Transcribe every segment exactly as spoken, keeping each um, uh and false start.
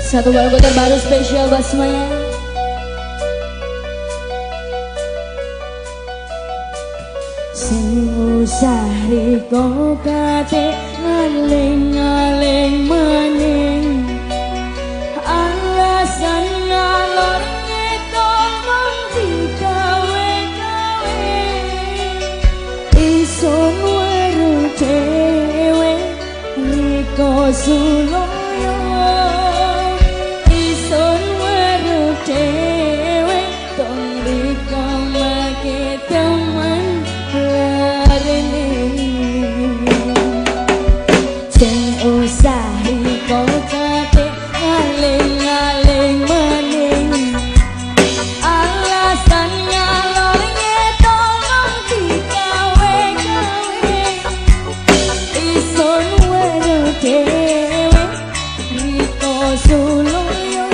Satu lagu terbaru spesial buat semuanya. Sing usah riko kate ngaling-ngaling maning, alasan ngalor ngedol mong digawe-gawe, isun weru dewe riko suloyo, isun weru dewe tong riko make teman sing usah riko kate ngaling-ngaling maning, alasan ngalor ngedol mong digawe-gawe, isun weru dewe riko suloyo,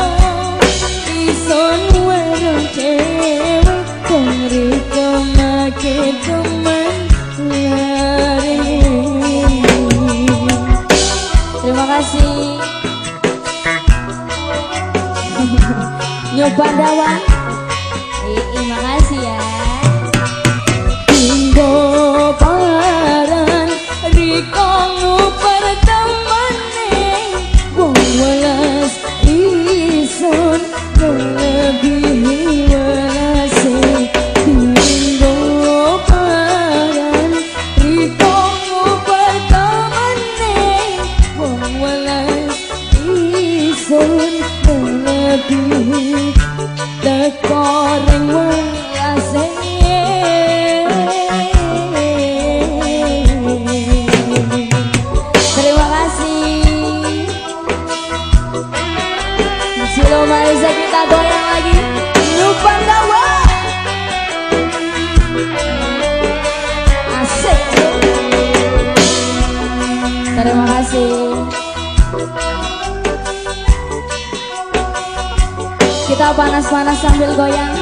isun weru dewe tong riko make teman lari. Terima kasih Nyoba Dawan. Terima kasih ya. Tinggo paran riko nguper temane, wong welas isun melebihi welase. Tinggo paran riko nguper temane, wong welas isun melebihi tekoreng welase. Terima kasih. Silo Marisa, kita goyang lagi. Lupa Dawa. Asik. Terima kasih. Kita panas-panas sambil goyang.